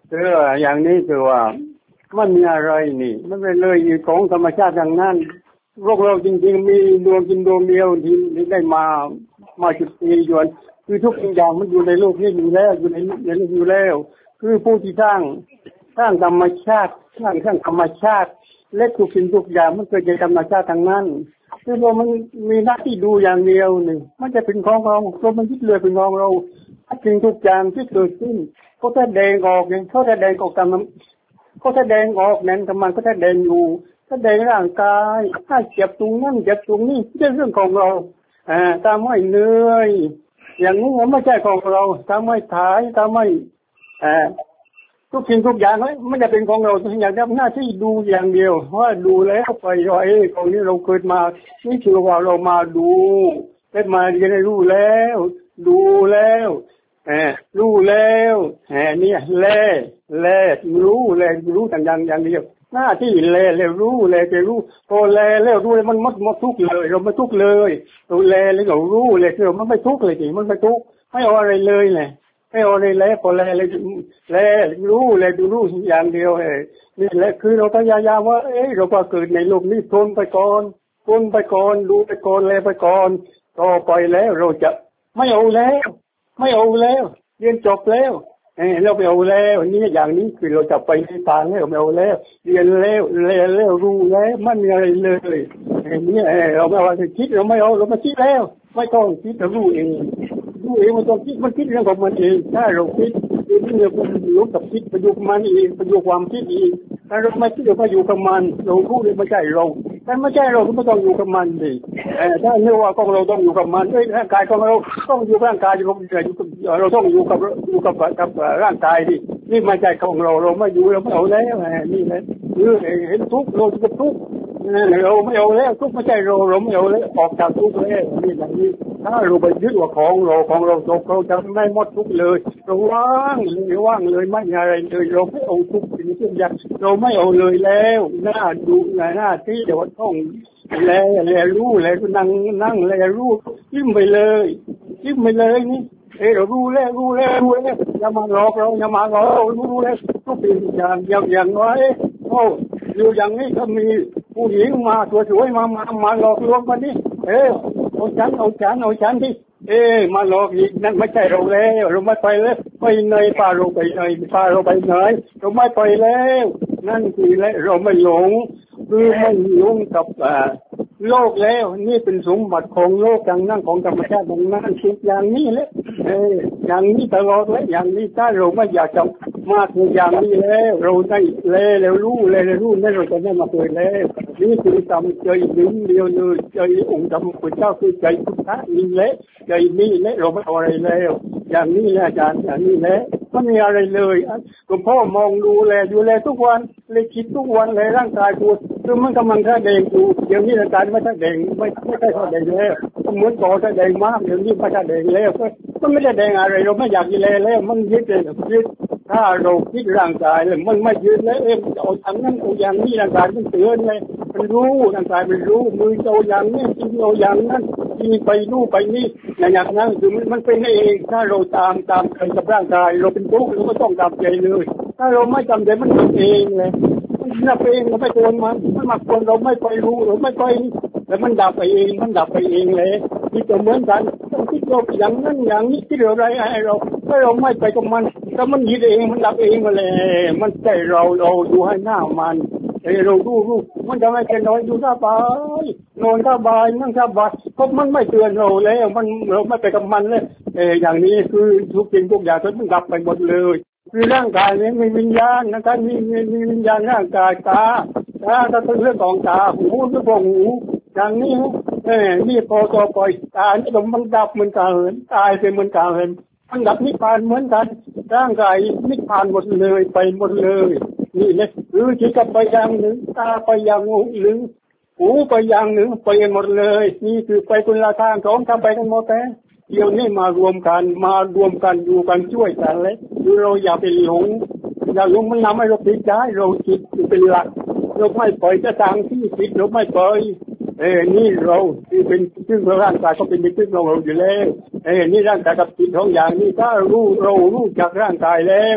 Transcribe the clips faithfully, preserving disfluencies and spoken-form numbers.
เอออย่างนี้คือว่ามันมีอะไรนี่มันเป็นเลยของธรรมชาติอย่างนั้นโลกเราจริงๆมีดวงกินดวงเดียวที่ได้มามาจุดตียวนคือทุกอย่างมันอยู่ในโลกนี้อยู่แล้วอยู่ในในโลกอยู่แล้วคือผู้ที่สร้างสร้างธรรมชาติสร้างสร้างธรรมชาติและทุกสิ่งทุกอย่างมันเกิดจากธรรมชาติทั้งนั้นคือเรามันมีหน้าที่ดูอย่างเดียวนี่มันจะเป็นของเราเรามันยึดเลยเป็นของเราสิ่งทุกอย่างที่เกิดขึ้นเขาแสดงออกเนี่ยเขาแสดงออกตามเขาแสดงออกนั้นทำไมเขาแสดงอยู่แสดงร่างกายถ้าเจ็บตรงนั้นเจ็บตรงนี้เป็นเรื่องของเราอ่าตามไม่เหนื่อยอย่างนี้มันไม่ใช่ของเราตามไม่ถ่ายตามไม่อ่าทุกสิ่งทุกอย่างไม่จะเป็นของเราทุกอย่างทำหน้าที่ดูอย่างเดียวว่าดูแล้วไปว่าเอ้ตรงนี้เราเกิดมานี่คือว่าเรามาดูได้มาเรียนรู้แล้วดูแล้วแหมรู้แล้วแหมเนี่ยแลแลรู้แลรู้แต่อย่างอย่างเดียวหน้าที่แลแล้วรู้แลจะรู้พอแลแล้วรู้มันหมดหมดทุกเลยเราไม่ทุกเลยเราแลแล้วเรารู้แลคือมันไม่ทุกเลยจริงมันไม่ทุกไม่เอาอะไรเลยเลยไม่เอาอะไรแล้วพอแลเลยแลรู้แลดูรู้อย่างเดียวเอ้นี่แหละคือเราพยายามว่าเอ้เราก็เกิดในโลกนี้ทนไปก่อนทนไปก่อนดูไปก่อนแลไปก่อนต่อไปแล้วเราจะไม่เอาแล้วไม่เอาแล้วเรียนจบแล้วเออเราไม่เอาแล้วนี่อย่างนี้คือเราจะไปในทางแล้วไม่เอาแล้วเรียนแล้วเรียนแล้วรู้แล้วไม่มีอะไรเลยอย่างนี้เราไม่เอาคิดเราไม่เอาเราไม่คิดแล้วไม่ต้องคิดเรารู้เองรู้เองมันต้องคิดมันคิดเรื่องของมันเองถ้าเราคิดคือเรื่องมันอยู่กับคิดประยุกต์มันเองประยุกต์ความคิดเองถ้าเราไม่คิดเราไม่อยู่กับมันเรารู้เลยไม่ใช่เราแต่ไม่ใช่เราก็ไม่ต้องอยู่กับมันดิถ้าเนื่องว่าของเราต้องอยู่กับมันด้วยร่างกายของเราต้องอยู่ร่างกายอยู่กับเราต้องอยู่กับอยู่กับกับร่างกายดินี่ไม่ใช่ของเราเราไม่อยู่เราไม่เอาแล้วนี่แหละคือเห็นทุกข์เราจะทุกข์เราไม่เอาแล้วทุกข์ไม่ใช่เราเราไม่เอาแล้วออกจากทุกข์แล้วนี่อย่างนี้ถ้าเราไปยึดว่าของเราของเราตกเราจะไม่หมดทุกข์เลยเราว่างเลยว่างเลยไม่มีอะไรเลยเราไม่เอาทุกข์สิ่งทุกอย่างเราไม่เอาเลยแล้วหน้าดูหน้าที่เดี๋ยวต้องแลแลรู้แลนั่งนั่งแลรู้ยิ้มไปเลยยิ้มไปเลยนี่เออเรารู้แล้วรู้แล้วรู้แล้วอย่ามาหลอกเราอย่ามาหลอกเรารู้แล้วทุกสิ่งอย่างอย่างอย่างน้อยโอ้อยู่อย่างนี้ก็มีผู้หญิงมาสวยๆมามามาหลอกลวงกันนี่เออเอาฉันเอาฉันเอาฉันที่เอ๊ะมาหลอกอีกนั่นไม่ใช่เราแล้วเราไม่ไปแล้วไปไหนพาเราไปไหนพาเราไปไหนเราไม่ไปแล้วนั่นคือแล้วเราไม่หลงคือไม่หลงกับอ่าโลกแล้วนี่เป็นสมบัติของโลกอย่างนั้นของธรรมชาติอย่างนั้นคิดอย่างนี้แหละเอออย่างนี้ตลอดเลยอย่างนี้ถ้าเราไม่อยากจะมาถึงอย่างนี้แล้วเราได้แล้วรู้แล้วรู้นั่นเราจะได้มาเกิดแล้วนี่คือทำใจหนึ่งเดียวเลยใจองค์ธรรมพุทธเจ้าคือใจพุทธะนี่แหละใจนี่แหละเราไม่เอาอะไรแล้วอย่างนี้แหละอาจารย์อย่างนี้แหละไม่มีอะไรเลยหลวงพ่อมองดูแลอยู่แลทุกวันเลยคิดทุกวันเลยร่างกายกูคือมันกำลังแสดงอยู่เดี๋ยวนี้ร่างกายไม่แสดงไม่ไม่ได้แสดงแล้วเหมือนก่อนแสดงมากเดี๋ยวนี้ไม่แสดงแล้วมันไม่แสดงอะไรเราไม่อยากกินแล้วมันยึดเลยยึดถ้าเราคิดร่างกายเลยมันไม่ยึดแล้วเอ็มเอาทางนั้นเอาอย่างนี้ร่างกายมันเตือนเลยมันรู้ร่างกายมันรู้มือเอาอย่างนี้กินเอาอย่างนั้นกินไปนู่นไปนี่อย่างนั้นคือมันเป็นเองถ้าเราตามตามใครกับร่างกายเราเป็นทุกข์เราก็ต้องตามใจเลยถ้าเราไม่จำใจมันทำเองเลยมันนับเองเราไม่ควรมันมันมาควรเราไม่ไปรู้เราไม่ไปแต่มันดับไปเองมันดับไปเองเลยที่จะเหมือนกันต้องคิดเราอย่างนั้นอย่างนี้คิดอะไรให้เราถ้าเราไม่ไปกับมันถ้ามันยึดเองมันดับเองมาเลยมันใจเราเราดูให้หน้ามันเออเราดูรู้มันจะไม่เป็นน้อยดูสบายนอนสบายนั่งสบายเพราะมันไม่เตือนเราแล้วมันเราไม่ไปกับมันเลยเอออย่างนี้คือทุกสิ่งทุกอย่างมันดับไปหมดเลยคือร่างกายนี้มีวิญญาณนะครับมีมีมีวิญญาณร่างกายตาตาก็เป็นเรื่องของตาหูก็ของหูอย่างนี้เออนี่พอต่อไปตานี่มันดับเหมือนกันตายไปเหมือนกันมันดับนิพพานเหมือนกันร่างกายนิพพานหมดเลยไปหมดเลยนี่นะคือจิตกับไปอย่างหนึ่งตาไปอย่างหนึ่งหูไปอย่างหนึ่งไปหมดเลยนี่คือไปคนละทางสองทำไปกันหมดแต่เดี๋ยวนี้มารวมกันมารวมกันอยู่กันช่วยกันเลยคือเราอย่าไปหลงอย่าหลงมันทำให้เราผิดได้เราจิตเป็นหลักเราไม่ปล่อยจะทางที่ผิดเราไม่ปล่อยเอ้นี่เราที่เป็นซึ่งร่างกายก็เป็นซึ่งเราอยู่แล้วเอ้นี่ร่างกายกับจิตของอย่างนี้ถ้ารู้เรารู้จากร่างกายแล้ว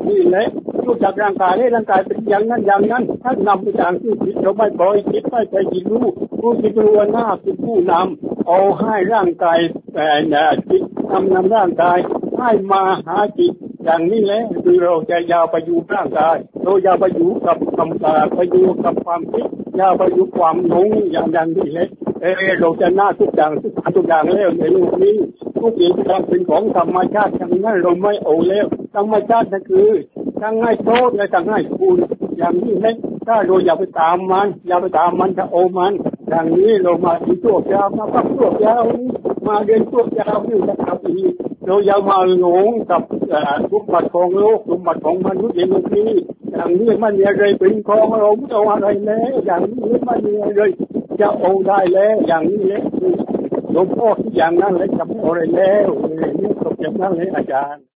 นี้แหละรู้จักร่างกายให้ร่างกายเป็นอย่างนั้นอย่างนั้นถ้านำไปทางที่ผิดเราไม่ปล่อยคิดไม่ไปจิตรู้รู้จิตรู้ว่าหน้าคือผู้นำเอาให้ร่างกายแต่จิตนำนำร่างกายให้มาหาจิตอย่างนี้แหละคือเราจะยาวไปอยู่ร่างกายเรายาวไปอยู่กับคำตาไปอยู่กับความคิดยาวไปอยู่ความหลงอย่างอย่างนี้แหละเออเราจะหน้าทุกอย่างทุกทุกอย่างแล้วในโลกนี้ทุกอย่างเป็นของธรรมชาติอย่างนั้นเราไม่เอาแล้วธรรมชาตินั่นคือทั้งให้โทษและทั้งให้คุณอย่างนี้แหละถ้าเราอย่าไปตามมันอย่าไปตามมันจะเอามันอย่างนี้เรามาที่ตัวยาวมาพักตัวยาวมาเรียนตัวยาวนี่จะทำอีกเราอย่ามาหลงกับสมบัติของโลกสมบัติของมนุษย์ในโลกนี้อย่างนี้มันมีอะไรเป็นของเราไม่เอาอะไรแล้วอย่างนี้มันมีอะไรจะเอาได้แล้วอย่างนี้แหละหลวงพ่อที่อย่างนั้นเลยจะไม่เอาอะไรแล้วนี่จบอย่างนั้นเลยอาจารย์